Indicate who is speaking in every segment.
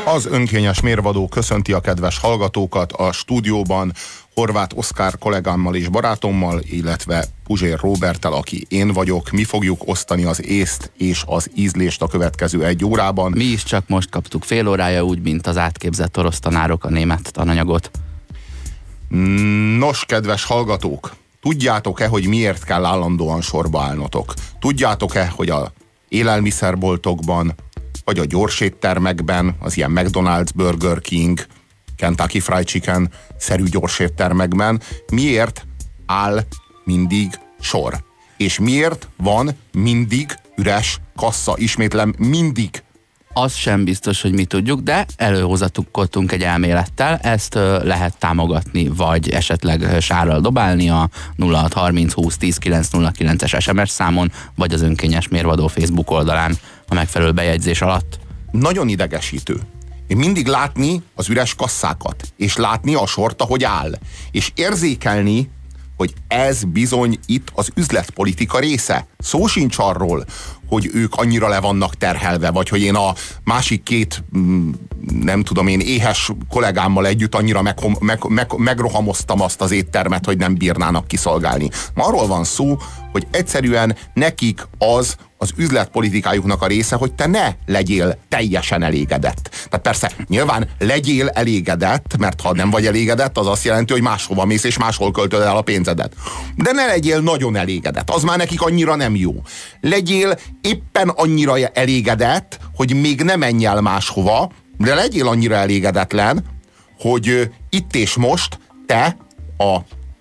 Speaker 1: Az önkényes mérvadó köszönti a kedves hallgatókat a stúdióban Horváth Oszkár kollégámmal és barátommal, illetve Puzsér Róberttel, aki én vagyok. Mi fogjuk osztani az észt és az ízlést a következő 1 órában.
Speaker 2: Mi is csak most kaptuk fél órája, úgy, mint az átképzett orosz tanárok a német tananyagot.
Speaker 1: Nos, kedves hallgatók, tudjátok-e, hogy miért kell állandóan sorba állnotok? Tudjátok-e, hogy a élelmiszerboltokban, vagy a gyorséttermekben, az ilyen McDonald's, Burger King, Kentucky Fried Chicken szerű gyorséttermekben miért áll mindig sor? És miért van mindig üres kassa? Ismétlem, mindig.
Speaker 2: Az sem biztos, hogy mi tudjuk, de előhozatukkoltunk egy elmélettel, ezt lehet támogatni, vagy esetleg sárral dobálni a 0630 20 10 909-es SMS számon, vagy az önkényes mérvadó Facebook oldalán a megfelelő bejegyzés alatt.
Speaker 1: Nagyon idegesítő. Mindig látni az üres kasszákat, és látni a sort, ahogy áll, és érzékelni, hogy ez bizony itt az üzletpolitika része. Szó sincs arról, hogy ők annyira le vannak terhelve, vagy hogy én a másik 2, nem tudom én, éhes kollégámmal együtt annyira megrohamoztam azt az éttermet, hogy nem bírnának kiszolgálni. Arról van szó, hogy egyszerűen nekik az üzletpolitikájuknak a része, hogy te ne legyél teljesen elégedett. Tehát persze, nyilván legyél elégedett, mert ha nem vagy elégedett, az azt jelenti, hogy máshova mész, és máshol költöd el a pénzedet. De ne legyél nagyon elégedett, az már nekik annyira nem jó. Legyél éppen annyira elégedett, hogy még ne menj el máshova, de legyél annyira elégedetlen, hogy itt és most te a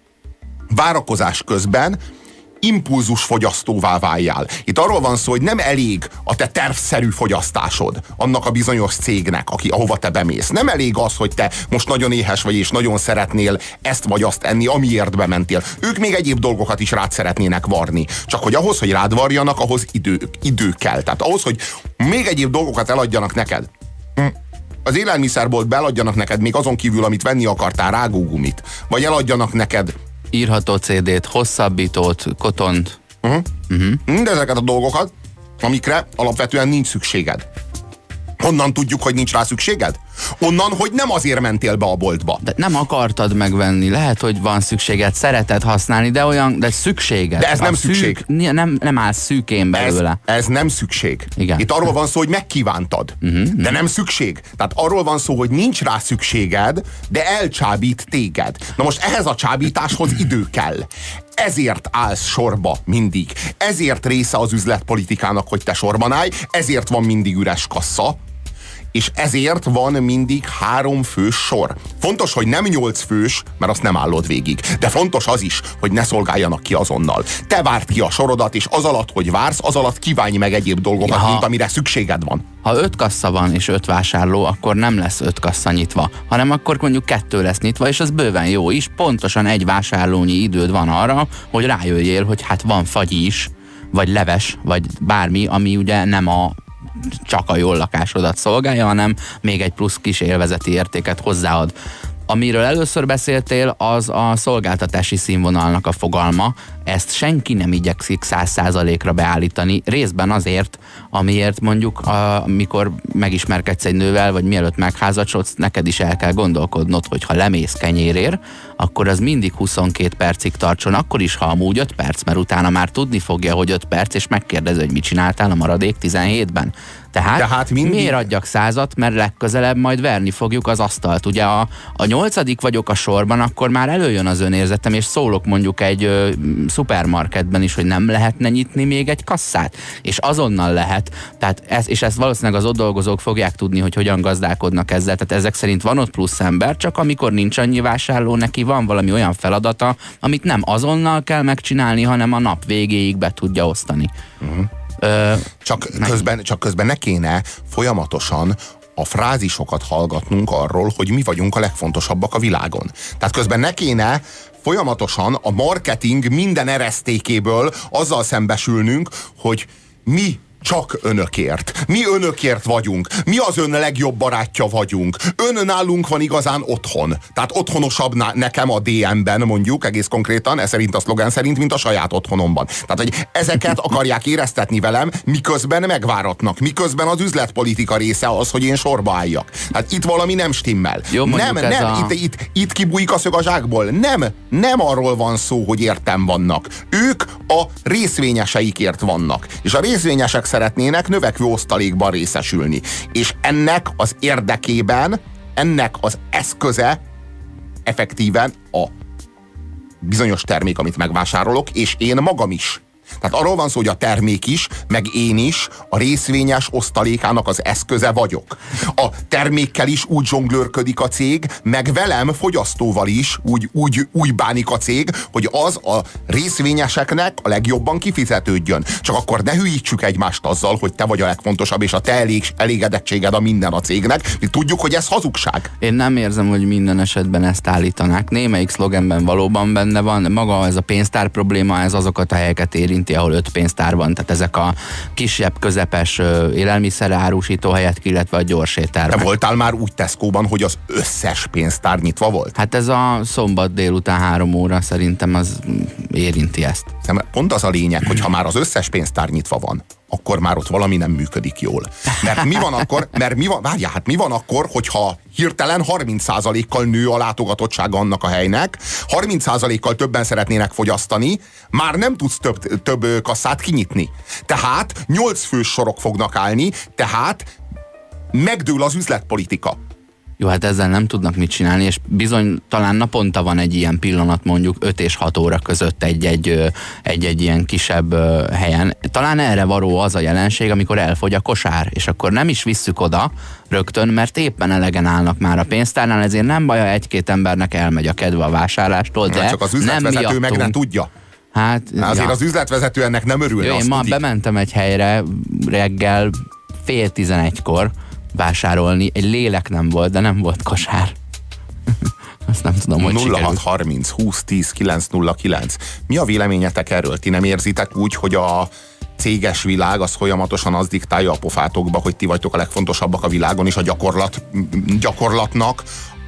Speaker 1: várakozás közben impulzusfogyasztóvá váljál. Itt arról van szó, hogy nem elég a te tervszerű fogyasztásod annak a bizonyos cégnek, ahova te bemész. Nem elég az, hogy te most nagyon éhes vagy és nagyon szeretnél ezt vagy azt enni, amiért bementél. Ők még egyéb dolgokat is rád szeretnének varni. Csak hogy ahhoz, hogy rád varjanak, ahhoz idő kell. Tehát ahhoz, hogy még egyéb dolgokat eladjanak neked. Az élelmiszerboltba eladjanak neked még azon kívül, amit venni akartál, rágógumit. Vagy eladjanak neked
Speaker 2: írható CD-t, hosszabbítót, kotont.
Speaker 1: De ezeket a dolgokat, amikre alapvetően nincs szükséged. Honnan tudjuk, hogy nincs rá szükséged? Onnan, hogy nem azért mentél be a boltba.
Speaker 2: De nem akartad megvenni. Lehet, hogy van szükséged, szereted használni, de szükséged.
Speaker 1: De ez nem szükség.
Speaker 2: Nem áll szűkén belőle.
Speaker 1: Ez nem szükség.
Speaker 2: Igen.
Speaker 1: Itt arról van szó, hogy megkívántad. De nem szükség. Tehát arról van szó, hogy nincs rá szükséged, de elcsábít téged. Na most ehhez a csábításhoz idő kell. Ezért állsz sorba mindig. Ezért része az üzletpolitikának, hogy te sorban állj. Ezért van mindig üres kassa. És ezért van mindig 3 fős sor. Fontos, hogy nem 8 fős, mert azt nem állod végig. De fontos az is, hogy ne szolgáljanak ki azonnal. Te várd ki a sorodat, és az alatt, hogy vársz, az alatt kívánj meg egyéb dolgokat, mint amire szükséged van.
Speaker 2: Ha 5 kassa van és 5 vásárló, akkor nem lesz 5 kassa nyitva, hanem akkor mondjuk 2 lesz nyitva, és az bőven jó is. Pontosan 1 vásárlónyi időd van arra, hogy rájöjjél, hogy hát van fagyi is, vagy leves, vagy bármi, ami ugye nem csak a jól lakásodat szolgálja, hanem még egy plusz kis élvezeti értéket hozzáad. Amiről először beszéltél, az a szolgáltatási színvonalnak a fogalma. Ezt senki nem igyekszik 100%-ra beállítani, részben azért, amiért mondjuk, amikor megismerkedsz egy nővel, vagy mielőtt megházasodsz, neked is el kell gondolkodnod, hogy ha lemész kenyérért, akkor az mindig 22 percig tartson, akkor is, ha amúgy 5 perc, mert utána már tudni fogja, hogy 5 perc, és megkérdezi, hogy mit csináltál a maradék 17-ben. Tehát mindig... miért adjak 100-at, mert legközelebb majd verni fogjuk az asztalt. Ugye a 8. vagyok a sorban, akkor már előjön az önérzetem, és szólok mondjuk egy szupermarketben is, hogy nem lehetne nyitni még egy kasszát. És azonnal lehet. Tehát ezt valószínűleg az ott dolgozók fogják tudni, hogy hogyan gazdálkodnak ezzel. Tehát ezek szerint van ott plusz ember, csak amikor nincs annyi vásárló, neki van valami olyan feladata, amit nem azonnal kell megcsinálni, hanem a nap végéig be tudja osztani.
Speaker 1: Csak közben ne kéne folyamatosan a frázisokat hallgatnunk arról, hogy mi vagyunk a legfontosabbak a világon. Tehát közben ne kéne folyamatosan a marketing minden eresztékéből azzal szembesülnünk, hogy mi csak önökért. Mi önökért vagyunk. Mi az ön legjobb barátja vagyunk. Ön nálunk van igazán otthon. Tehát otthonosabb nekem a DM-ben, mondjuk, egész konkrétan, ez szerint a szlogán szerint, mint a saját otthonomban. Tehát, hogy ezeket akarják éreztetni velem, miközben megváratnak. Miközben az üzletpolitika része az, hogy én sorba álljak. Hát itt valami nem stimmel.
Speaker 2: Jó,
Speaker 1: nem, itt kibújik a szög a zsákból. Nem arról van szó, hogy értem vannak. Ők a részvényeseikért vannak. És a részvényesek szeretnének növekvő osztalékban részesülni. És ennek az érdekében, ennek az eszköze effektíven a bizonyos termék, amit megvásárolok, és én magam is. Tehát arról van szó, hogy a termék is, meg én is a részvényes osztalékának az eszköze vagyok. A termékkel is úgy zsonglőrködik a cég, meg velem, fogyasztóval is úgy bánik a cég, hogy az a részvényeseknek a legjobban kifizetődjön. Csak akkor ne hülyítsük egymást azzal, hogy te vagy a legfontosabb, és a te elégedettséged a minden a cégnek. Mi tudjuk, hogy ez hazugság.
Speaker 2: Én nem érzem, hogy minden esetben ezt állítanák. Némelyik szlogenben valóban benne van. Maga ez a pénztár probléma, ez azokat a helyeket érinti, ahol 5 pénztár van. Tehát ezek a kisebb, közepes élelmiszerárusító helyet, illetve a gyors éttermek.
Speaker 1: Te voltál már úgy Tesco-ban, hogy az összes pénztár nyitva volt?
Speaker 2: Hát ez a szombat délután 3 óra szerintem az érinti ezt.
Speaker 1: Pont az a lényeg, hogy ha már az összes pénztár nyitva van, akkor már ott valami nem működik jól. Mert mi van akkor, hogyha hirtelen 30%-kal nő a látogatottsága annak a helynek, 30%-kal többen szeretnének fogyasztani, már nem tudsz több kasszát kinyitni. Tehát 8 fős sorok fognak állni, tehát megdől az üzletpolitika.
Speaker 2: Jó, hát ezzel nem tudnak mit csinálni, és bizony talán naponta van egy ilyen pillanat, mondjuk 5 és 6 óra között egy ilyen kisebb helyen. Talán erre való az a jelenség, amikor elfogy a kosár, és akkor nem is visszük oda rögtön, mert éppen elegen állnak már a pénztárnál, ezért nem baj, ha 1-2 embernek elmegy a kedve a vásárlástól, de
Speaker 1: csak az üzletvezető meg nem tudja.
Speaker 2: Hát,
Speaker 1: azért az üzletvezető ennek nem örül.
Speaker 2: Jó, én ma bementem egy helyre reggel 10:30-kor vásárolni, egy lélek nem volt, de nem volt kosár. Azt nem tudom, hogy
Speaker 1: 0630 20 10 909. Mi a véleményetek erről? Ti nem érzitek úgy, hogy a céges világ az folyamatosan az diktálja a pofátokba, hogy ti vagytok a legfontosabbak a világon, és a gyakorlatnak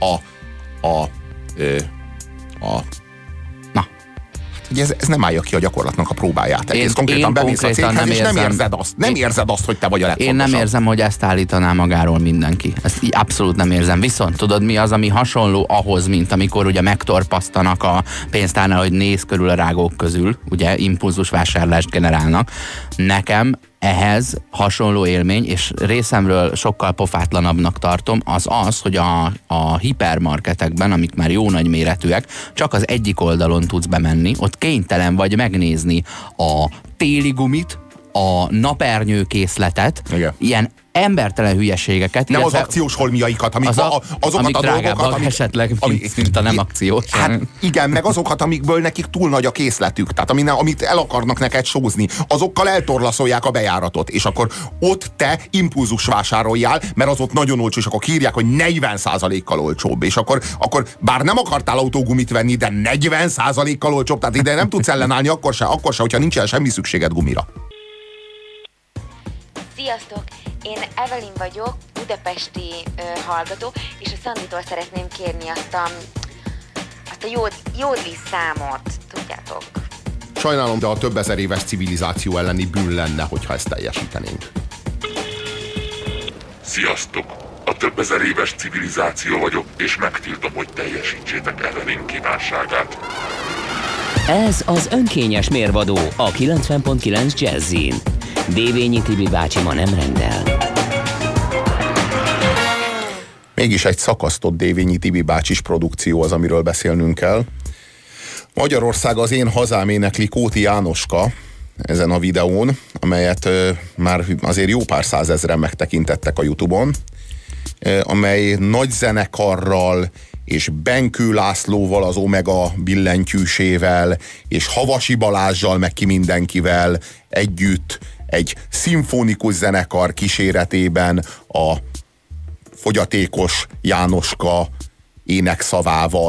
Speaker 1: hogy ez nem állja ki a gyakorlatnak a próbáját. Egész konkrétan bemész a céghez, és nem érzed azt, hogy te vagy a legfontosabb.
Speaker 2: Én nem érzem, hogy ezt állítaná magáról mindenki. Ezt abszolút nem érzem. Viszont tudod, mi az, ami hasonló ahhoz, mint amikor ugye megtorpasztanak a pénztárnál, hogy néz körül a rágók közül, ugye impulzus vásárlást generálnak. Nekem ehhez hasonló élmény, és részemről sokkal pofátlanabbnak tartom, az, hogy a hipermarketekben, amik már jó nagy méretűek, csak az egyik oldalon tudsz bemenni, ott kénytelen vagy megnézni a téli gumit, a napernyőkészletet, ilyen embertelen hülyeségeket.
Speaker 1: Nem az akciós holmiaikat, azokat a dolgokat,
Speaker 2: esetleg mint a nem akciós.
Speaker 1: Hát igen, meg azokat, amikből nekik túl nagy a készletük, tehát amit el akarnak neked sózni, azokkal eltorlaszolják a bejáratot, és akkor ott te impulzus vásároljál, mert az ott nagyon olcsó, és akkor kiírják, hogy 40%-kal olcsóbb, és akkor bár nem akartál autógumit venni, de 40%-kal olcsóbb, tehát ide nem tudsz ellenállni akkor se, hogyha nincsen semmi szükséged gumira.
Speaker 3: Sziasztok! Én Evelyn vagyok, budapesti hallgató, és a Szanditól szeretném kérni azt a jódli számot, tudjátok?
Speaker 1: Sajnálom, de a több ezer éves civilizáció elleni bűn lenne, hogyha ezt teljesítenénk.
Speaker 4: Sziasztok! A több ezer éves civilizáció vagyok, és megtiltom, hogy teljesítsétek Evelyn kívánságát.
Speaker 5: Ez az önkényes mérvadó a 90.9 Jazzin. Dévényi Tibi bácsi ma nem rendel.
Speaker 1: Mégis egy szakasztott Dévényi Tibi bácsis produkció az, amiről beszélnünk kell. Magyarország az én hazám énekli Kóti Jánoska ezen a videón, amelyet már azért jó pár százezren megtekintettek a YouTube-on, amely nagy zenekarral és Benkő Lászlóval, az Omega billentyűsével, és Havasi Balázssal, meg ki mindenkivel együtt egy szimfonikus zenekar kíséretében a fogyatékos Jánoska énekszavával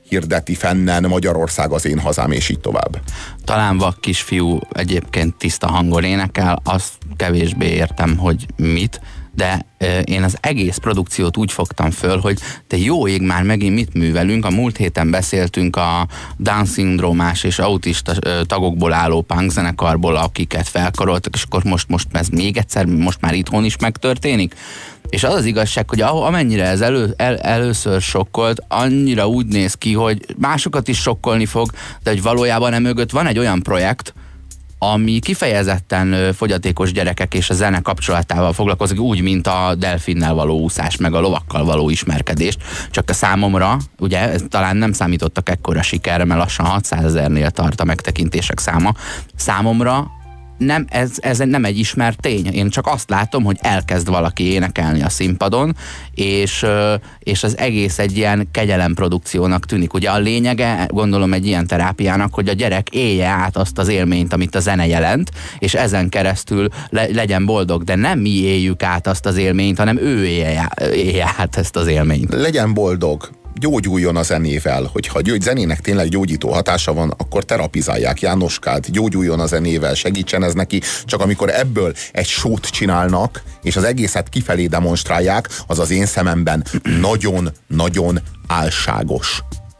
Speaker 1: hirdeti fennen Magyarország az én hazám, és így tovább.
Speaker 2: Talán vak kisfiú egyébként tiszta hangon énekel, azt kevésbé értem, hogy mit, de én az egész produkciót úgy fogtam föl, hogy te jó ég, már megint mit művelünk. A múlt héten beszéltünk a Down-szindrómás és autista tagokból álló punk zenekarból, akiket felkaroltak, és akkor most ez még egyszer, most már itthon is megtörténik. És az az igazság, hogy amennyire ez először sokkolt, annyira úgy néz ki, hogy másokat is sokkolni fog, de hogy valójában emögött van egy olyan projekt, ami kifejezetten fogyatékos gyerekek és a zene kapcsolatával foglalkozik, úgy, mint a delfinnel való úszás, meg a lovakkal való ismerkedést. Csak a számomra, ugye, talán nem számítottak ekkora sikerre, mert lassan 600 000-nél tart a megtekintések száma. Számomra ez nem egy ismert tény. Én csak azt látom, hogy elkezd valaki énekelni a színpadon, és az egész egy ilyen kegyelemprodukciónak tűnik. Ugye a lényege, gondolom, egy ilyen terápiának, hogy a gyerek élje át azt az élményt, amit a zene jelent, és ezen keresztül legyen boldog, de nem mi éljük át azt az élményt, hanem ő élje át ezt az élményt.
Speaker 1: Legyen boldog, gyógyuljon a zenével, hogyha a zenének tényleg gyógyító hatása van, akkor terapizálják Jánoskát, gyógyuljon a zenével, segítsen ez neki, csak amikor ebből egy sót csinálnak, és az egészet kifelé demonstrálják, az az én szememben nagyon-nagyon álságos.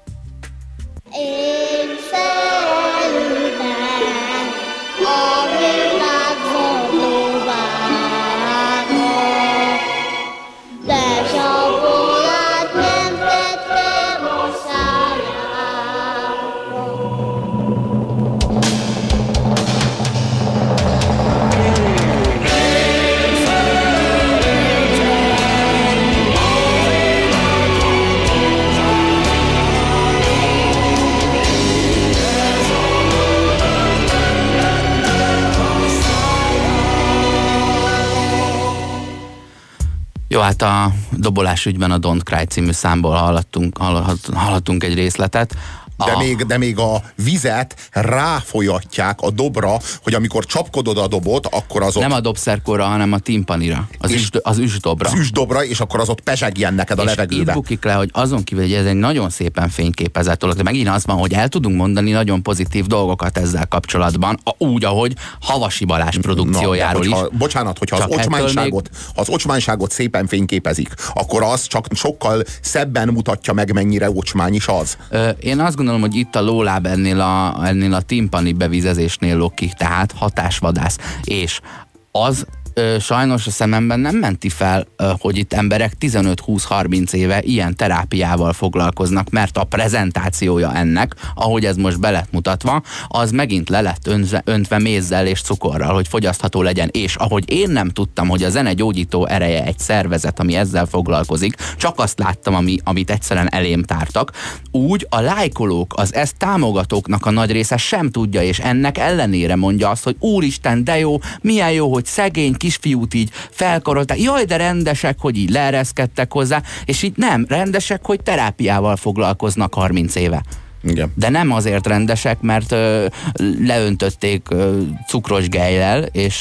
Speaker 6: Én felültem a világ zordóvára, de zsabolát nem tettem a szájába.
Speaker 2: Jó, hát a dobolás ügyben a Don't Cry című számból hallhattunk egy részletet.
Speaker 1: De még a vizet ráfolyatják a dobra, hogy amikor csapkodod a dobot, akkor az ott...
Speaker 2: Nem a dobszerkóra, hanem a timpanira. Az üsdobra.
Speaker 1: Az üsdobra, és akkor az ott pezsegjen neked a levegőbe.
Speaker 2: És itt bukik le, hogy azon kívül, hogy ez egy nagyon szépen fényképezett dolog, de megint az van, hogy el tudunk mondani nagyon pozitív dolgokat ezzel kapcsolatban, úgy, ahogy Havasi Balázs produkciójáról is.
Speaker 1: Bocsánat, hogyha az ocsmányságot szépen fényképezik, akkor az csak sokkal szebben mutatja meg, mennyire ocsmány is az.
Speaker 2: Én azt gondolom, hogy itt a lóláb ennél a timpani bevizezésnél loki, tehát hatásvadász. És az sajnos a szememben nem menti fel, hogy itt emberek 15-20-30 éve ilyen terápiával foglalkoznak, mert a prezentációja ennek, ahogy ez most be lett mutatva, az megint le lett öntve mézzel és cukorral, hogy fogyasztható legyen. És ahogy én nem tudtam, hogy a zene gyógyító ereje egy szervezet, ami ezzel foglalkozik, csak azt láttam, amit egyszerűen elém tártak, úgy a lájkolók, az ezt támogatóknak a nagy része sem tudja, és ennek ellenére mondja azt, hogy úristen, de jó, milyen jó, hogy szegény kisfiút így felkarolták, jaj, de rendesek, hogy így leereszkedtek hozzá, és így nem, rendesek, hogy terápiával foglalkoznak 30 éve.
Speaker 1: Igen.
Speaker 2: De nem azért rendesek, mert leöntötték cukros gejjel, és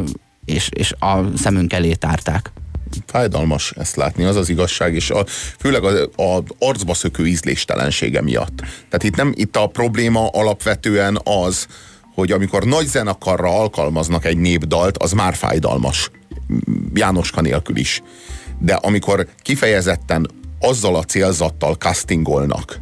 Speaker 2: a szemünk elé tárták.
Speaker 1: Fájdalmas ezt látni, az az igazság, és főleg az arcba szökő ízléstelensége miatt. Tehát itt a probléma alapvetően az, hogy amikor nagy zenekarra alkalmaznak egy népdalt, az már fájdalmas. Jánoska nélkül is. De amikor kifejezetten azzal a célzattal castingolnak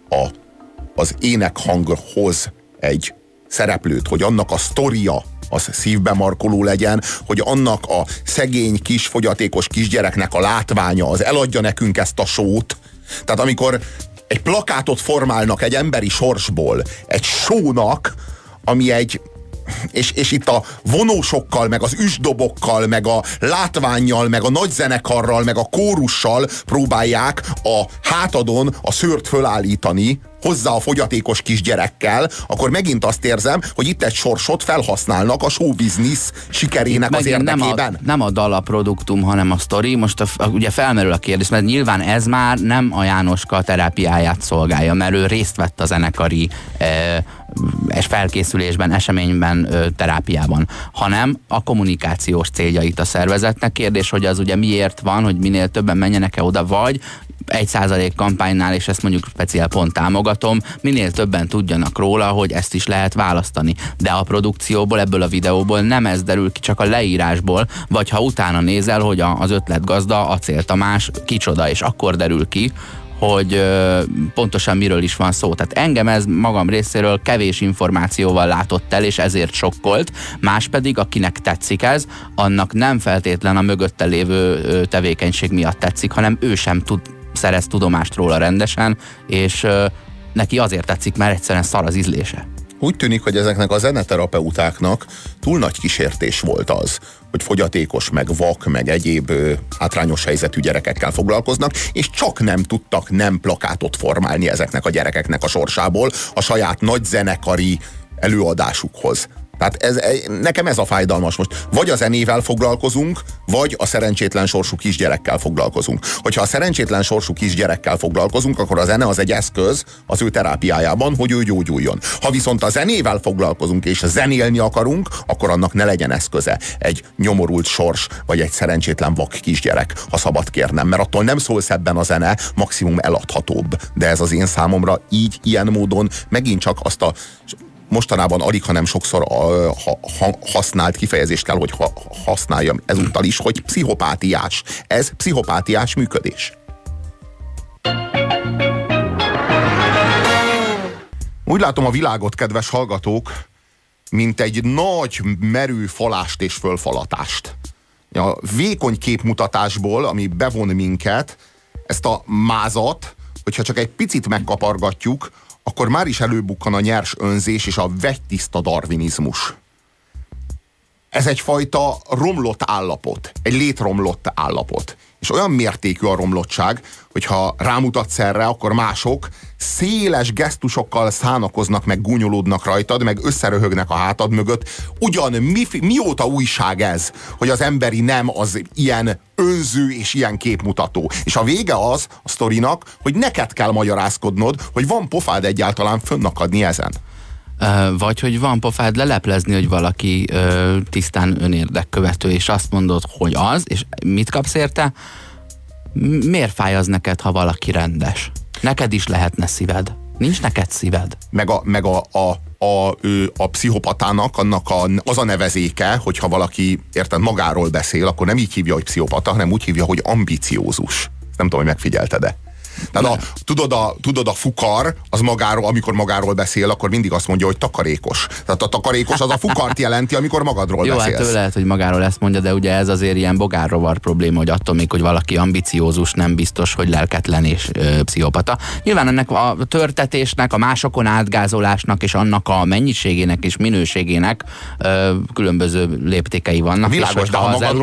Speaker 1: az énekhanghoz egy szereplőt, hogy annak a sztoria az szívbe markoló legyen, hogy annak a szegény kis fogyatékos kisgyereknek a látványa az eladja nekünk ezt a sót. Tehát amikor egy plakátot formálnak egy emberi sorsból, egy sónak, ami egy... És itt a vonósokkal, meg az üsdobokkal, meg a látvánnyal, meg a nagyzenekarral, meg a kórussal próbálják a hátadon a szőrt fölállítani, hozzá a fogyatékos kisgyerekkel, akkor megint azt érzem, hogy itt egy sorsot felhasználnak a showbiznisz sikerének az érdekében.
Speaker 2: Nem a dal a produktum, hanem a sztori. Most ugye felmerül a kérdés, mert nyilván ez már nem a Jánoska terápiáját szolgálja, mert ő részt vett a zenekari felkészülésben, eseményben, terápiában, hanem a kommunikációs céljait a szervezetnek. Kérdés, hogy az ugye miért van, hogy minél többen menjenek-e oda, vagy 1% kampánynál, és ezt mondjuk speciál pont támogatom, minél többen tudjanak róla, hogy ezt is lehet választani. De a produkcióból, ebből a videóból nem ez derül ki, csak a leírásból, vagy ha utána nézel, hogy az ötletgazda, Acél Tamás kicsoda, és akkor derül ki, hogy pontosan miről is van szó. Tehát engem ez magam részéről kevés információval látott el, és ezért sokkolt. Más pedig, akinek tetszik ez, annak nem feltétlen a mögötte lévő tevékenység miatt tetszik, hanem ő sem szerez tudomást róla rendesen, és neki azért tetszik, mert egyszerűen szar az ízlése.
Speaker 1: Úgy tűnik, hogy ezeknek a zeneterapeutáknak túl nagy kísértés volt az, hogy fogyatékos, meg vak, meg egyéb hátrányos helyzetű gyerekekkel foglalkoznak, és csak nem tudtak nem plakátot formálni ezeknek a gyerekeknek a sorsából a saját nagy zenekari előadásukhoz. Tehát nekem ez a fájdalmas most. Vagy a zenével foglalkozunk, vagy a szerencsétlen sorsú kisgyerekkel foglalkozunk. Hogyha a szerencsétlen sorsú kisgyerekkel foglalkozunk, akkor a zene az egy eszköz az ő terápiájában, hogy ő gyógyuljon. Ha viszont a zenével foglalkozunk és zenélni akarunk, akkor annak ne legyen eszköze egy nyomorult sors, vagy egy szerencsétlen vak kisgyerek, ha szabad kérnem, mert attól nem szól szebben a zene, maximum eladhatóbb. De ez az én számomra így, ilyen módon megint csak azt a mostanában alig, hanem sokszor használt kifejezést kell, hogy használjam ezúttal is, hogy pszichopátiás. Ez pszichopátiás működés. Úgy látom a világot, kedves hallgatók, mint egy nagy, merő falást és fölfalatást. A vékony képmutatásból, ami bevon minket, ezt a mázat, hogyha csak egy picit megkapargatjuk, akkor már is előbukkan a nyers önzés és a vegytiszta darwinizmus. Ez egyfajta romlott állapot, egy létromlott állapot. És olyan mértékű a romlottság, hogyha rámutatsz erre, akkor mások széles gesztusokkal szánakoznak, meg gúnyolódnak rajtad, meg összeröhögnek a hátad mögött. Ugyan mióta újság ez, hogy az emberi nem az ilyen önző és ilyen képmutató. És a vége az a sztorinak, hogy neked kell magyarázkodnod, hogy van pofád egyáltalán fönnakadni ezen.
Speaker 2: Vagy hogy van pofád leleplezni, hogy valaki tisztán önérdekkövető, és azt mondod, hogy az, és mit kapsz érte? Miért fáj az neked, ha valaki rendes? Neked is lehetne szíved. Nincs neked szíved.
Speaker 1: Meg a pszichopatának annak az a nevezéke, hogyha valaki érted magáról beszél, akkor nem így hívja, hogy pszichopata, hanem úgy hívja, hogy ambiciózus. Nem tudom, hogy megfigyelted-e. Tehát tudod, a fukar, az magáról, amikor magáról beszél, akkor mindig azt mondja, hogy takarékos. Tehát a takarékos az a fukart jelenti, amikor magadról beszélsz.
Speaker 2: Jó, hát ő lehet, hogy magáról ezt mondja, de ugye ez azért ilyen bogárrovar probléma, hogy attól még, hogy valaki ambiciózus, nem biztos, hogy lelketlen és pszichopata. Nyilván ennek a törtetésnek, a másokon átgázolásnak és annak a mennyiségének és minőségének különböző léptékei vannak.
Speaker 1: Világos,
Speaker 2: és
Speaker 1: de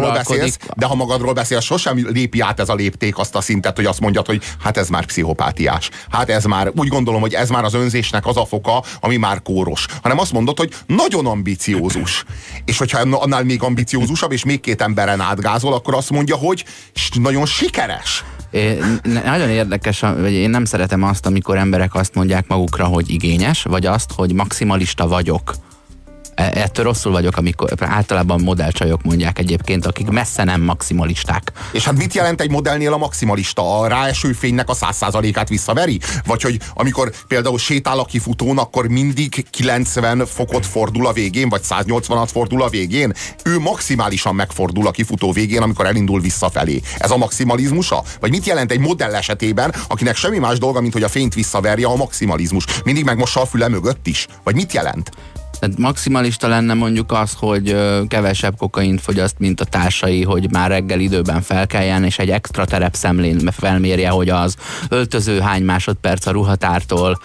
Speaker 1: ha magadról beszélsz, sosem lépi át ez a lépték azt a szintet, hogy azt mondjad, hogy hát ez már pszichopátiás. Hát ez már, úgy gondolom, hogy ez már az önzésnek az a foka, ami már kóros. Hanem azt mondod, hogy nagyon ambiciózus. És hogyha annál még ambiciózusabb, és még két emberen átgázol, akkor azt mondja, hogy nagyon sikeres.
Speaker 2: Nagyon érdekes, hogy én nem szeretem azt, amikor emberek azt mondják magukra, hogy igényes, vagy azt, hogy maximalista vagyok. Ettől rosszul vagyok, amikor általában modellcsajok mondják egyébként, akik messze nem maximalisták.
Speaker 1: És hát mit jelent egy modellnél a maximalista? A ráeső fénynek a 100%-át visszaveri? Vagy hogy amikor például sétál a kifutón, akkor mindig 90 fokot fordul a végén, vagy 180-at fordul a végén? Ő maximálisan megfordul a kifutó végén, amikor elindul visszafelé. Ez a maximalizmusa? Vagy mit jelent egy modell esetében, akinek semmi más dolga, mint hogy a fényt visszaverje, a maximalizmus? Mindig megmossa a füle mögött is? Vagy mit jelent?
Speaker 2: Tehát maximalista lenne mondjuk az, hogy kevesebb kokaint fogyaszt, mint a társai, hogy már reggel időben felkeljen, és egy extra terepszemlén felmérje, hogy az öltöző hány másodperc a ruhatártól.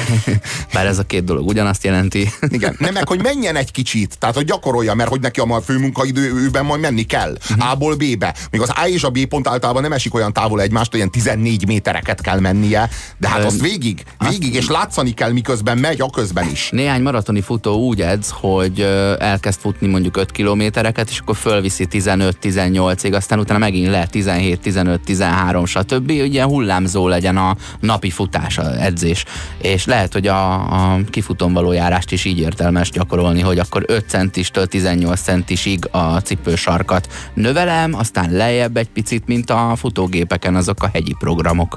Speaker 2: Bár ez a két dolog ugyanazt jelenti.
Speaker 1: Igen, nem meg, hogy menjen egy kicsit, tehát hogy gyakorolja, mert hogy neki a főmunkaidőben majd menni kell. A-ból B-be. Még az A és a B pont általában nem esik olyan távol egymást, olyan 14 métereket kell mennie, de hát azt végig, és látszani kell, miközben megy, aközben is.
Speaker 2: Néhány maratoni futó úgy edz, hogy elkezd futni mondjuk 5 kilométereket, és akkor fölviszi 15-18-ig, aztán utána megint le 17-15-13, stb. Ugye hullámzó legyen a napi futás, az edzés. És lehet, hogy a kifutón való járást is így értelmes gyakorolni, hogy akkor 5 centistől 18 centisig a cipősarkat növelem, aztán lejjebb egy picit, mint a futógépeken azok a hegyi programok.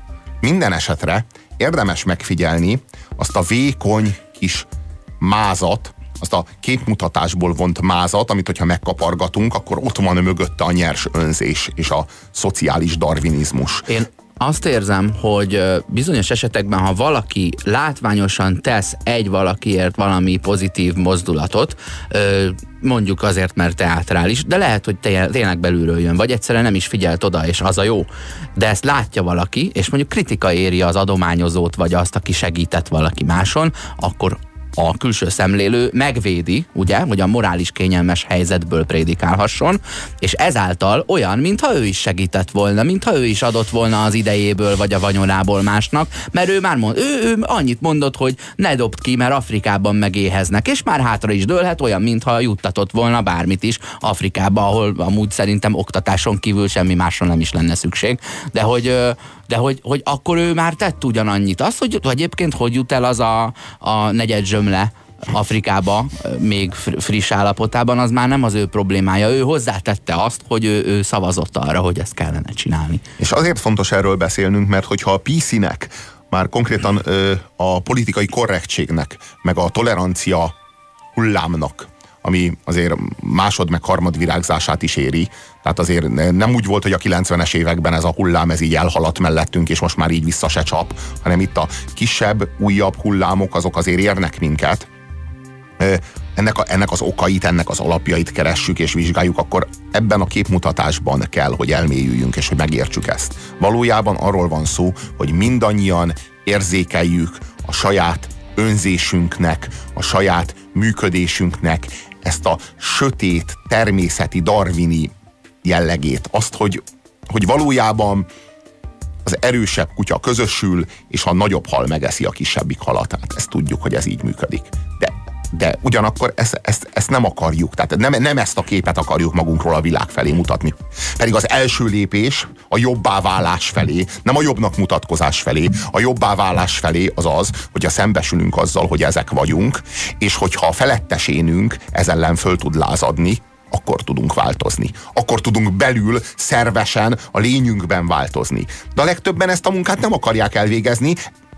Speaker 1: Minden esetre érdemes megfigyelni azt a vékony kis mázat, azt a képmutatásból vont mázat, amit hogyha megkapargatunk, akkor ott van mögötte a nyers önzés és a szociális darwinizmus.
Speaker 2: Én azt érzem, hogy bizonyos esetekben, ha valaki látványosan tesz egy valakiért valami pozitív mozdulatot, mondjuk azért, mert teátrális, de lehet, hogy tényleg belülről jön, vagy egyszerűen nem is figyelt oda, és az a jó. De ezt látja valaki, és mondjuk kritika éri az adományozót, vagy azt, aki segített valaki máson, akkor a külső szemlélő megvédi, ugye, hogy a morális kényelmes helyzetből prédikálhasson, és ezáltal olyan, mintha ő is segített volna, mintha ő is adott volna az idejéből, vagy a vagyonából másnak, mert ő már ő annyit mondott, hogy ne dobd ki, mert Afrikában megéheznek, és már hátra is dőlhet, olyan, mintha juttatott volna bármit is Afrikába, ahol amúgy szerintem oktatáson kívül semmi másra nem is lenne szükség, de hogy akkor ő már tett ugyanannyit. Az, hogy egyébként hogy jut el az a negyed zsömle Afrikába még friss állapotában, az már nem az ő problémája. Ő hozzátette azt, hogy ő szavazott arra, hogy ezt kellene csinálni.
Speaker 1: És azért fontos erről beszélnünk, mert hogyha a PC-nek, már konkrétan a politikai korrektségnek, meg a tolerancia hullámnak, ami azért másod meg harmad virágzását is éri. Tehát azért nem úgy volt, hogy a 90-es években ez a hullám ez így elhaladt mellettünk, és most már így vissza se csap, hanem itt a kisebb, újabb hullámok azok azért érnek minket. Ennek az okait, ennek az alapjait keressük és vizsgáljuk, akkor ebben a képmutatásban kell, hogy elmélyüljünk és hogy megértsük ezt. Valójában arról van szó, hogy mindannyian érzékeljük a saját önzésünknek, a saját működésünknek ezt a sötét, természeti, darwini jellegét. Azt, hogy valójában az erősebb kutya közösül, és a nagyobb hal megeszi a kisebbik halatát. Ezt tudjuk, hogy ez így működik. De ugyanakkor ezt nem akarjuk. Tehát nem ezt a képet akarjuk magunkról a világ felé mutatni. Pedig az első lépés a jobbá válás felé, nem a jobbnak mutatkozás felé. A jobbá válás felé az az, hogyha szembesülünk azzal, hogy ezek vagyunk, és hogyha a felettes énünk ez ellen föl tud lázadni, akkor tudunk változni. Akkor tudunk belül szervesen a lényünkben változni. De a legtöbben ezt a munkát nem akarják elvégezni,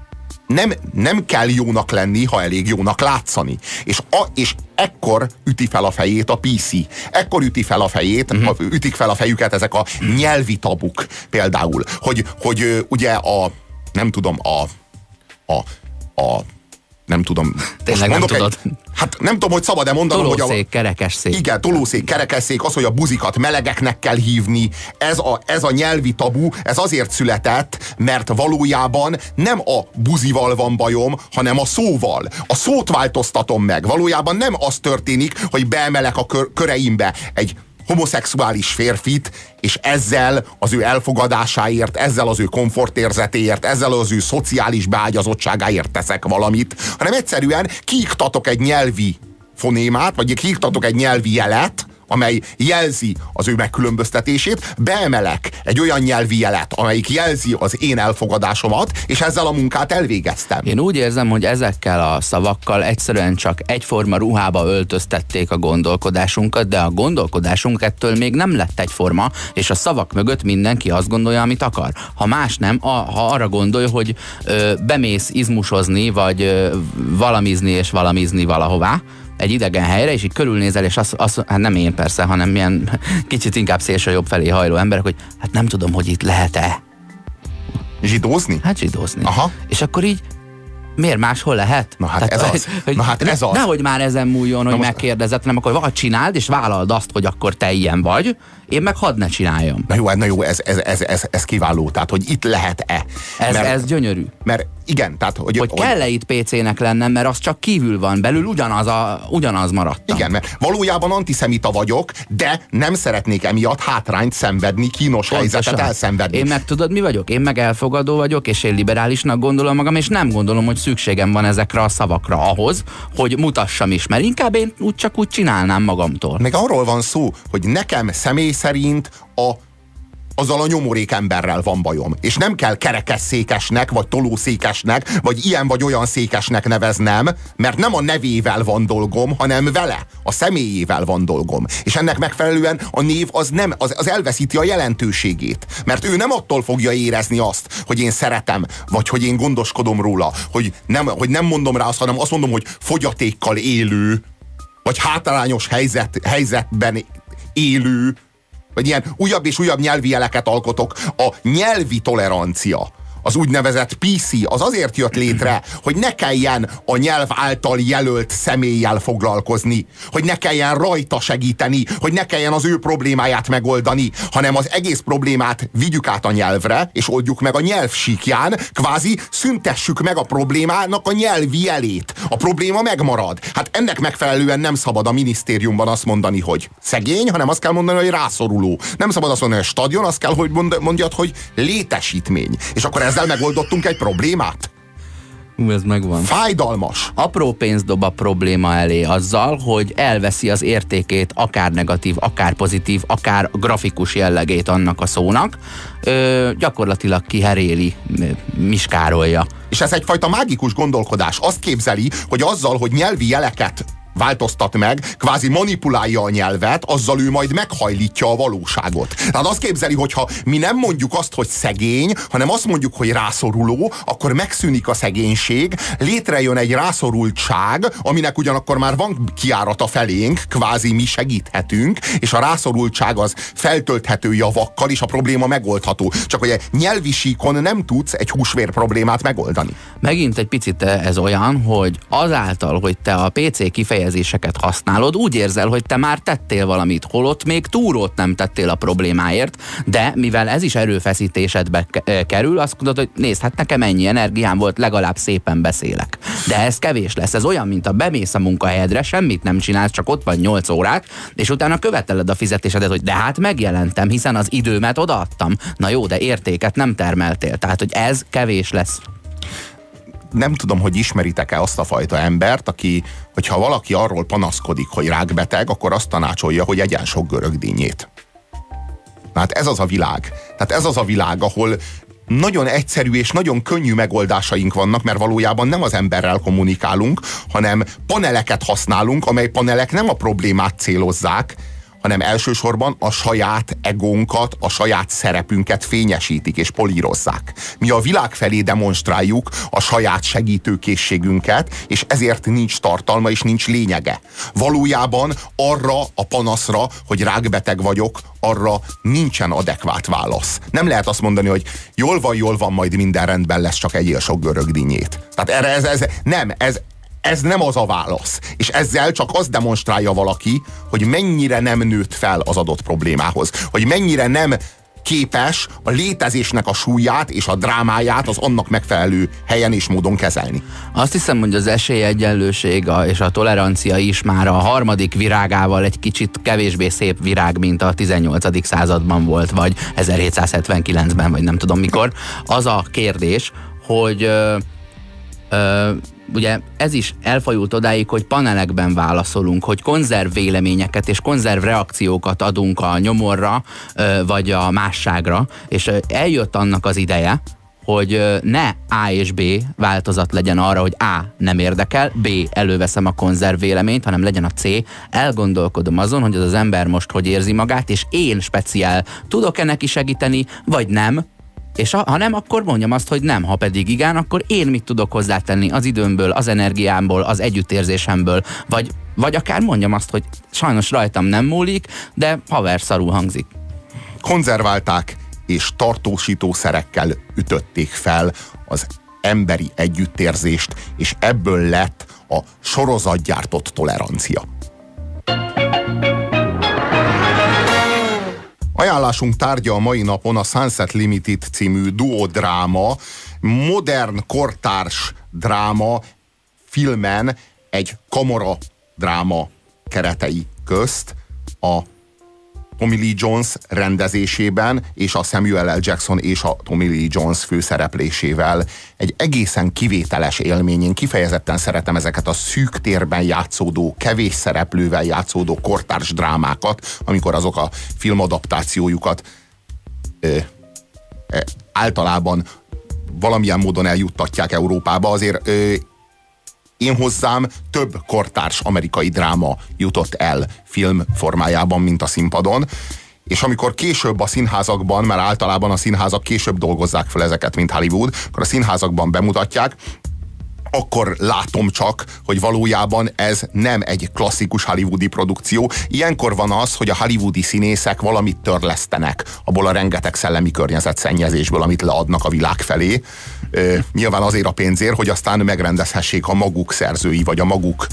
Speaker 1: nem kell jónak lenni, ha elég jónak látszani. És ekkor üti fel a fejét a PC. Ekkor üti fel a fejét, ütik fel a fejüket ezek a nyelvi tabuk például. Hogy ugye nem tudom, nem tudom.
Speaker 2: Tényleg nem tudod.
Speaker 1: Hát nem tudom, hogy szabad-e mondanom,
Speaker 2: tolószék, kerekesszék.
Speaker 1: Igen, tolószék, kerekesszék, az, hogy a buzikat melegeknek kell hívni. Ez a nyelvi tabu, ez azért született, mert valójában nem a buzival van bajom, hanem a szóval. A szót változtatom meg. Valójában nem az történik, hogy beemelek a köreimbe egy homoszexuális férfit, és ezzel az ő elfogadásáért, ezzel az ő komfortérzetéért, ezzel az ő szociális beágyazottságáért teszek valamit, hanem egyszerűen kiiktatok egy nyelvi fonémát, vagy kiiktatok egy nyelvi jelet, amely jelzi az ő megkülönböztetését, beemelek egy olyan nyelvi jelet, amelyik jelzi az én elfogadásomat, és ezzel a munkát elvégeztem.
Speaker 2: Én úgy érzem, hogy ezekkel a szavakkal egyszerűen csak egyforma ruhába öltöztették a gondolkodásunkat, de a gondolkodásunk ettől még nem lett egyforma, és a szavak mögött mindenki azt gondolja, amit akar. Ha más nem, ha arra gondolja, hogy bemész izmusozni, vagy valamizni és valamizni valahová, egy idegen helyre, és így körülnézel, és hát nem én persze, hanem milyen kicsit inkább szélső jobb felé hajló emberek, hogy hát nem tudom, hogy itt lehet-e.
Speaker 1: Zsidózni?
Speaker 2: Hát zsidózni.
Speaker 1: Aha.
Speaker 2: És akkor így miért máshol lehet?
Speaker 1: Na hát ez az. Ez az.
Speaker 2: Nehogy már ezen múljon, hogy megkérdezett, nem akkor vagy csináld, és vállald azt, hogy akkor te ilyen vagy, én meg hadd ne csináljam.
Speaker 1: Na jó, ez kiváló, tehát hogy itt lehet-e.
Speaker 2: Ez gyönyörű.
Speaker 1: Mert igen, tehát hogy
Speaker 2: kell-e itt PC-nek lennem, mert az csak kívül van, belül ugyanaz maradtam.
Speaker 1: Igen, mert valójában antiszemita vagyok, de nem szeretnék emiatt hátrányt szenvedni, kínos helyzetet elszenvedni.
Speaker 2: Én meg tudod, mi vagyok? Én meg elfogadó vagyok, és én liberálisnak gondolom magam, és nem gondolom, hogy szükségem van ezekre a szavakra ahhoz, hogy mutassam is, mert inkább én csak úgy csinálnám magamtól.
Speaker 1: Meg arról van szó, hogy nekem személy szerint azzal a nyomorék emberrel van bajom. És nem kell kerekesszékesnek, vagy tolószékesnek, vagy ilyen vagy olyan székesnek neveznem, mert nem a nevével van dolgom, hanem vele, a személyével van dolgom. És ennek megfelelően a név az elveszíti a jelentőségét. Mert ő nem attól fogja érezni azt, hogy én szeretem, vagy hogy én gondoskodom róla, hogy nem mondom rá azt, hanem azt mondom, hogy fogyatékkal élő, vagy hátrányos helyzetben élő, vagy ilyen újabb és újabb nyelvi jeleket alkotok. A nyelvi tolerancia, az úgynevezett PC, az azért jött létre, hogy ne kelljen a nyelv által jelölt személlyel foglalkozni, hogy ne kelljen rajta segíteni, hogy ne kelljen az ő problémáját megoldani, hanem az egész problémát vigyük át a nyelvre, és oldjuk meg a nyelv síkján, kvázi szüntessük meg a problémának a nyelvi jelét. A probléma megmarad. Hát ennek megfelelően nem szabad a minisztériumban azt mondani, hogy szegény, hanem azt kell mondani, hogy rászoruló. Nem szabad azt mondani, hogy stadion, azt kell, hogy mondjad, hogy létesítmény. És akkor ezzel megoldottunk egy problémát?
Speaker 2: Ez megvan.
Speaker 1: Fájdalmas.
Speaker 2: Apró pénzt dob a probléma elé azzal, hogy elveszi az értékét, akár negatív, akár pozitív, akár grafikus jellegét annak a szónak. Gyakorlatilag kiheréli, miskárolja.
Speaker 1: És ez egyfajta mágikus gondolkodás. Azt képzeli, hogy azzal, hogy nyelvi jeleket változtat meg, kvázi manipulálja a nyelvet, azzal ő majd meghajlítja a valóságot. Tehát azt képzeli, hogyha mi nem mondjuk azt, hogy szegény, hanem azt mondjuk, hogy rászoruló, akkor megszűnik a szegénység, létrejön egy rászorultság, aminek ugyanakkor már van kijárata felénk, kvázi mi segíthetünk, és a rászorultság az feltölthető javakkal, és a probléma megoldható. Csak hogy nyelvi síkon nem tudsz egy húsvér problémát megoldani.
Speaker 2: Megint egy picit ez olyan, hogy azáltal, hogy te a PC kifejezéseket használod, úgy érzel, hogy te már tettél valamit, holott még túrót nem tettél a problémáért, de mivel ez is erőfeszítésedbe kerül, azt mondod, hogy nézd, hát nekem ennyi energiám volt, legalább szépen beszélek. De ez kevés lesz. Ez olyan, mint a bemész a munkahelyedre, semmit nem csinálsz, csak ott vagy 8 órát, és utána követeled a fizetésedet, hogy de hát megjelentem, hiszen az időmet odaadtam. Na jó, de értéket nem termeltél. Tehát, hogy ez kevés lesz.
Speaker 1: Nem tudom, hogy ismeritek-e azt a fajta embert, aki, hogyha valaki arról panaszkodik, hogy rákbeteg, akkor azt tanácsolja, hogy egyen sok görögdínyét. Na hát ez az a világ. Tehát ez az a világ, ahol nagyon egyszerű és nagyon könnyű megoldásaink vannak, mert valójában nem az emberrel kommunikálunk, hanem paneleket használunk, amely panelek nem a problémát célozzák, hanem elsősorban a saját egónkat, a saját szerepünket fényesítik és polírozzák. Mi a világ felé demonstráljuk a saját segítőkészségünket, és ezért nincs tartalma és nincs lényege. Valójában arra a panaszra, hogy rákbeteg vagyok, arra nincsen adekvát válasz. Nem lehet azt mondani, hogy jól van, majd minden rendben lesz, csak egyél sok görögdínyét. Tehát ez nem az a válasz. És ezzel csak azt demonstrálja valaki, hogy mennyire nem nőtt fel az adott problémához. Hogy mennyire nem képes a létezésnek a súlyát és a drámáját az annak megfelelő helyen és módon kezelni.
Speaker 2: Azt hiszem, hogy az esélyegyenlőség és a tolerancia is már a harmadik virágával egy kicsit kevésbé szép virág, mint a 18. században volt, vagy 1779-ben, vagy nem tudom mikor. Az a kérdés, hogy ugye ez is elfajult odáig, hogy panelekben válaszolunk, hogy konzerv véleményeket és konzerv reakciókat adunk a nyomorra, vagy a másságra, és eljött annak az ideje, hogy ne A és B változat legyen arra, hogy A nem érdekel, B előveszem a konzerv véleményt, hanem legyen a C, elgondolkodom azon, hogy az ember most hogy érzi magát, és én speciál tudok-e neki segíteni, vagy nem. És ha nem, akkor mondjam azt, hogy nem. Ha pedig igen, akkor én mit tudok hozzátenni az időmből, az energiámból, az együttérzésemből, vagy akár mondjam azt, hogy sajnos rajtam nem múlik, de haver szarul hangzik.
Speaker 1: Konzerválták és tartósítószerekkel ütötték fel az emberi együttérzést, és ebből lett a sorozatgyártott tolerancia. Ajánlásunk tárgya a mai napon a Sunset Limited című duodráma, modern kortárs dráma filmen egy kamara dráma keretei közt a Tommy Lee Jones rendezésében és a Samuel L. Jackson és a Tommy Lee Jones főszereplésével. Egy egészen kivételes élmény. Én kifejezetten szeretem ezeket a szűk térben játszódó, kevés szereplővel játszódó kortárs drámákat, amikor azok a filmadaptációjukat általában valamilyen módon eljuttatják Európába, azért én hozzám több kortárs amerikai dráma jutott el film formájában, mint a színpadon, és amikor később a színházakban, mert általában a színházak később dolgozzák fel ezeket, mint Hollywood, akkor a színházakban bemutatják, akkor látom csak, hogy valójában ez nem egy klasszikus hollywoodi produkció. Ilyenkor van az, hogy a hollywoodi színészek valamit törlesztenek abból a rengeteg szellemi környezetszennyezésből, amit leadnak a világ felé. Nyilván azért a pénzért, hogy aztán megrendezhessék a maguk szerzői, vagy a maguk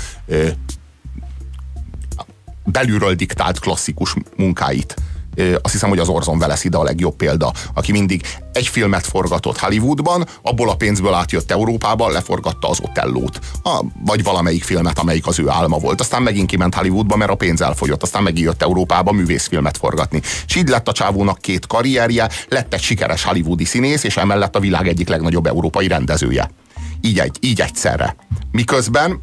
Speaker 1: belülről diktált klasszikus munkáit. Azt hiszem, hogy az Orson Welles ide a legjobb példa, aki mindig egy filmet forgatott Hollywoodban, abból a pénzből átjött Európába, leforgatta az Otellót, vagy valamelyik filmet, amelyik az ő álma volt. Aztán megint kiment Hollywoodba, mert a pénz elfogyott, aztán megint jött Európába művészfilmet forgatni. És így lett a csávónak 2 karrierje, lett egy sikeres hollywoodi színész, és emellett a világ egyik legnagyobb európai rendezője. Így egyszerre. Miközben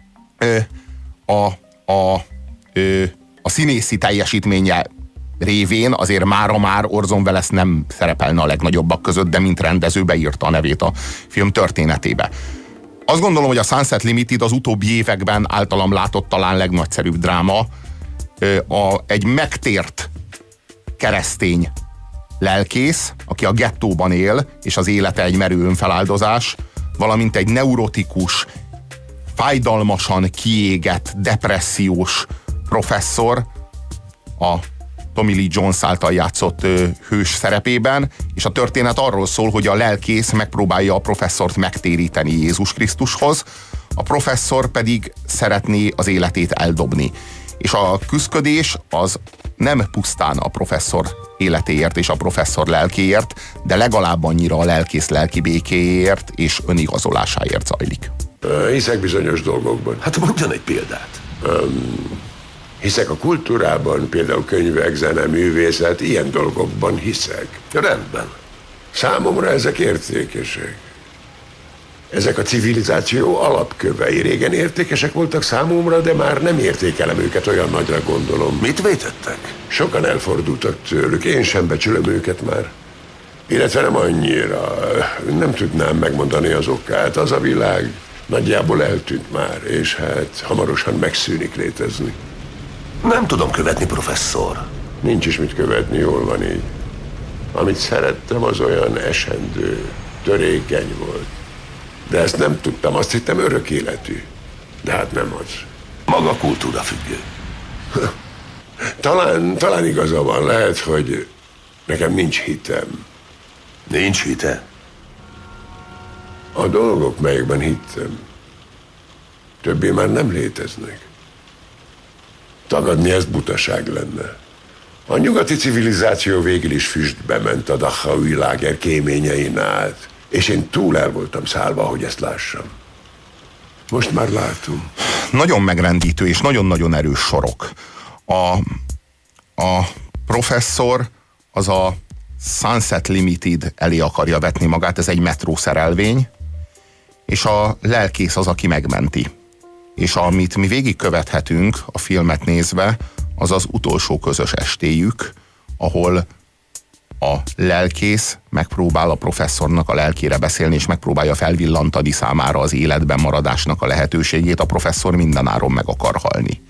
Speaker 1: a színészi teljesítménye révén azért mára már Orson Welles nem szerepelne a legnagyobbak között, de mint rendező beírta a nevét a film történetébe. Azt gondolom, hogy a Sunset Limited az utóbbi években általam látott talán legnagyszerűbb dráma. Egy megtért keresztény lelkész, aki a gettóban él, és az élete egy merő önfeláldozás, valamint egy neurotikus, fájdalmasan kiégett, depressziós professzor, a Tommy Lee Jones által játszott hős szerepében, és a történet arról szól, hogy a lelkész megpróbálja a professzort megtéríteni Jézus Krisztushoz, a professzor pedig szeretné az életét eldobni. És a küszködés az nem pusztán a professzor életéért és a professzor lelkéért, de legalább annyira a lelkész lelki békéért és önigazolásáért zajlik.
Speaker 7: Hiszek bizonyos dolgokban.
Speaker 8: Hát mondjon egy példát.
Speaker 7: Hiszek a kultúrában, például könyvek, zene, művészet, ilyen dolgokban hiszek.
Speaker 8: Rendben.
Speaker 7: Számomra ezek értékesek. Ezek a civilizáció alapkövei. Régen értékesek voltak számomra, de már nem értékelem őket, olyan nagyra gondolom.
Speaker 8: Mit vétettek?
Speaker 7: Sokan elfordultak tőlük, én sem becsülöm őket már. Illetve nem annyira. Nem tudnám megmondani az okát. Az a világ nagyjából eltűnt már, és hát hamarosan megszűnik létezni.
Speaker 8: Nem tudom követni, professzor.
Speaker 7: Nincs is mit követni, jól van így. Amit szerettem, az olyan esendő, törékeny volt. De ezt nem tudtam, azt hittem örök életű. De hát nem az.
Speaker 8: Maga kultúra függő.
Speaker 7: Talán igaza van, lehet, hogy nekem nincs hitem.
Speaker 8: Nincs hite?
Speaker 7: A dolgok, melyekben hittem, többé már nem léteznek. Tagadni ezt butaság lenne. A nyugati civilizáció végül is füstbe ment a Dachau láger kéményein át, és én túl el voltam szállva, hogy ezt lássam. Most már látom.
Speaker 1: Nagyon megrendítő és nagyon-nagyon erős sorok. A professzor az a Sunset Limited elé akarja vetni magát, ez egy metrószerelvény, és a lelkész az, aki megmenti. És amit mi végigkövethetünk a filmet nézve, az az utolsó közös estéjük, ahol a lelkész megpróbál a professzornak a lelkére beszélni, és megpróbálja felvillantani számára az életben maradásnak a lehetőségét. A professzor mindenáron meg akar halni.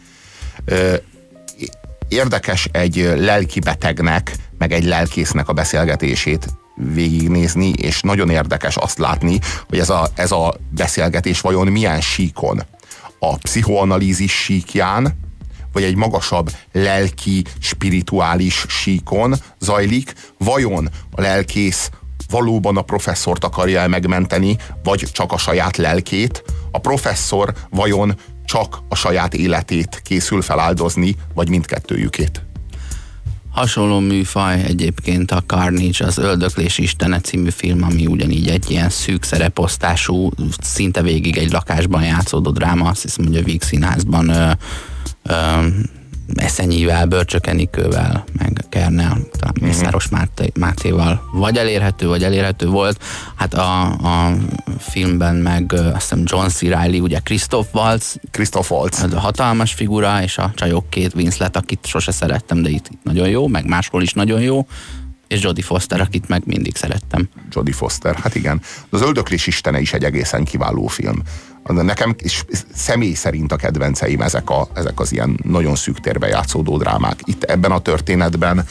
Speaker 1: Érdekes egy lelkibetegnek, meg egy lelkésznek a beszélgetését végignézni, és nagyon érdekes azt látni, hogy ez a beszélgetés vajon milyen síkon. A pszichoanalízis síkján, vagy egy magasabb lelki, spirituális síkon zajlik, vajon a lelkész valóban a professzort akarja el megmenteni, vagy csak a saját lelkét, a professzor vajon csak a saját életét készül feláldozni, vagy mindkettőjükét.
Speaker 2: Hasonló műfaj egyébként a Carnage, az Öldöklés istene című film, ami ugyanígy egy ilyen szűk szereposztású, szinte végig egy lakásban játszódó dráma, azt hiszem, hogy a Víg Színházban Eszenyivel, Börcsök Enikővel, meg Kernel, talán Mészáros Mátéval vagy elérhető volt. Hát a filmben meg azt hiszem John C. Reilly, ugye Christoph Waltz. Hatalmas figura, és a csajok két Winslet, akit sose szerettem, de itt nagyon jó, meg máshol is nagyon jó. És Jodie Foster, akit meg mindig szerettem.
Speaker 1: Jodie Foster, hát igen. Az Öldöklés istene is egy egészen kiváló film. Nekem is személy szerint a kedvenceim ezek az ilyen nagyon szűk térbe játszódó drámák. Itt ebben a történetben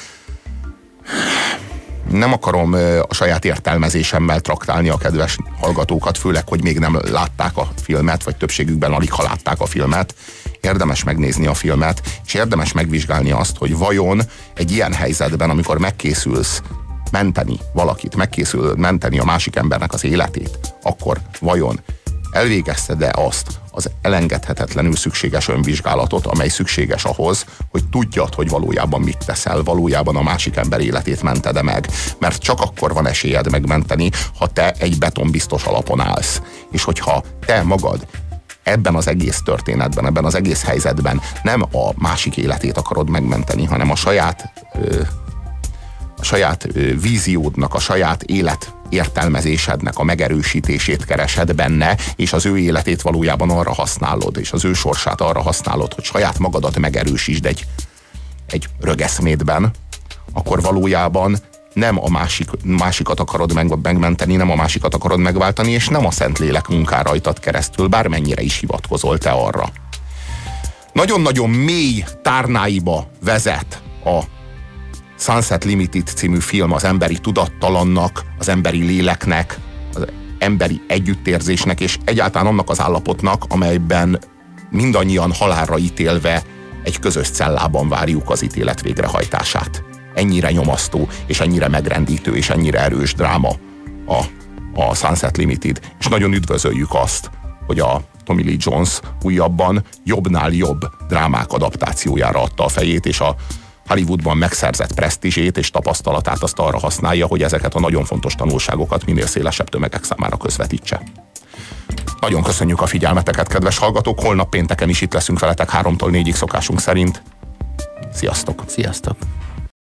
Speaker 1: nem akarom a saját értelmezésemmel traktálni a kedves hallgatókat, főleg, hogy még nem látták a filmet, vagy többségükben alig ha látták a filmet. Érdemes megnézni a filmet, és érdemes megvizsgálni azt, hogy vajon egy ilyen helyzetben, amikor megkészülsz menteni valakit, megkészül menteni a másik embernek az életét, akkor vajon elvégezted-e azt az elengedhetetlenül szükséges önvizsgálatot, amely szükséges ahhoz, hogy tudjad, hogy valójában mit teszel, valójában a másik ember életét mented-e meg. Mert csak akkor van esélyed megmenteni, ha te egy betonbiztos alapon állsz. És hogyha te magad ebben az egész történetben, ebben az egész helyzetben nem a másik életét akarod megmenteni, hanem a saját víziódnak, a saját élet értelmezésednek a megerősítését keresed benne, és az ő életét valójában arra használod, és az ő sorsát arra használod, hogy saját magadat megerősítsd egy rögeszmédben, akkor valójában nem a másikat akarod megmenteni, nem a másikat akarod megváltani, és nem a Szentlélek munkál rajtad keresztül, bármennyire is hivatkozol te arra. Nagyon-nagyon mély tárnáiba vezet a Sunset Limited című film az emberi tudattalannak, az emberi léleknek, az emberi együttérzésnek, és egyáltalán annak az állapotnak, amelyben mindannyian halálra ítélve egy közös cellában várjuk az ítélet végrehajtását. Ennyire nyomasztó, és ennyire megrendítő, és ennyire erős dráma a Sunset Limited. És nagyon üdvözöljük azt, hogy a Tommy Lee Jones újabban jobbnál jobb drámák adaptációjára adta a fejét, és a Hollywoodban megszerzett presztízsét és tapasztalatát azt arra használja, hogy ezeket a nagyon fontos tanulságokat minél szélesebb tömegek számára közvetítse. Nagyon köszönjük a figyelmeteket, kedves hallgatók! Holnap pénteken is itt leszünk veletek 3-tól 4-ig szokásunk szerint. Sziasztok!
Speaker 2: Sziasztok!